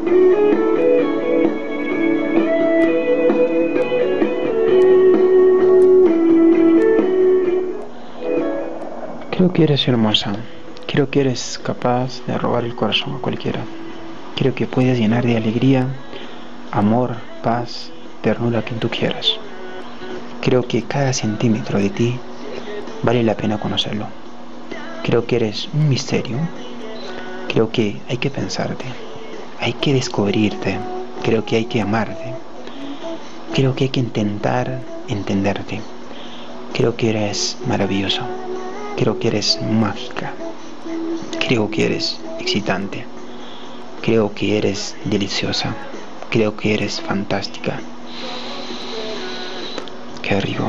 Creo que eres hermosa. Creo que eres capaz de robar el corazón a cualquiera. Creo que puedes llenar de alegría, amor, paz, ternura a quien tú quieras. Creo que cada centímetro de ti vale la pena conocerlo. Creo que eres un misterio. Creo que hay que pensarte. Hay que descubrirte. Creo que hay que amarte. Creo que hay que intentar entenderte. Creo que eres maravillosa. Creo que eres mágica. Creo que eres excitante. Creo que eres deliciosa. Creo que eres fantástica. Qué rico.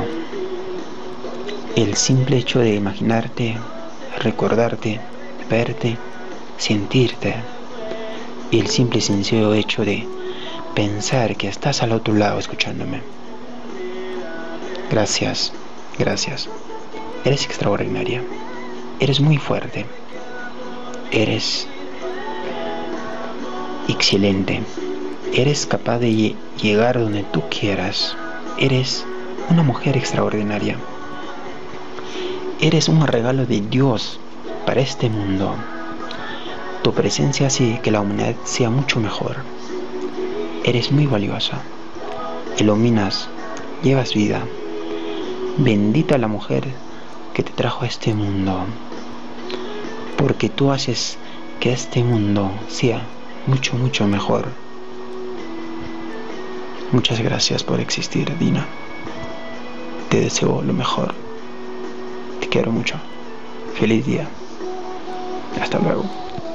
El simple hecho de imaginarte, recordarte, verte, sentirte. Y el simple y sencillo hecho de pensar que estás al otro lado escuchándome. Gracias, gracias. Eres extraordinaria. Eres muy fuerte. Eres excelente. Eres capaz de llegar donde tú quieras. Eres una mujer extraordinaria. Eres un regalo de Dios para este mundo. Tu presencia hace que la humanidad sea mucho mejor. Eres muy valiosa. Iluminas, llevas vida. Bendita la mujer que te trajo a este mundo, porque tú haces que este mundo sea mucho, mucho mejor. Muchas gracias por existir, Dina. Te deseo lo mejor. Te quiero mucho. Feliz día. Hasta luego.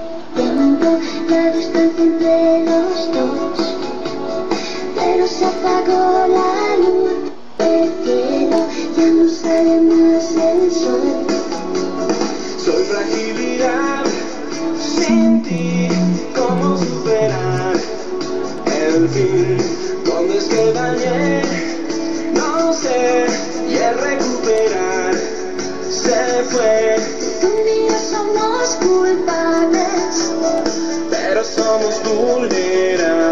La distancia entre los dos, pero se apagó la luz del cielo, ya no sale más el sol. Soy fragilidad, sin ti, ¿cómo superar el fin? ¿Dónde es que dañé? No sé, y el recuperar se fue. Un día somos culpables, Pero somos vulnerables.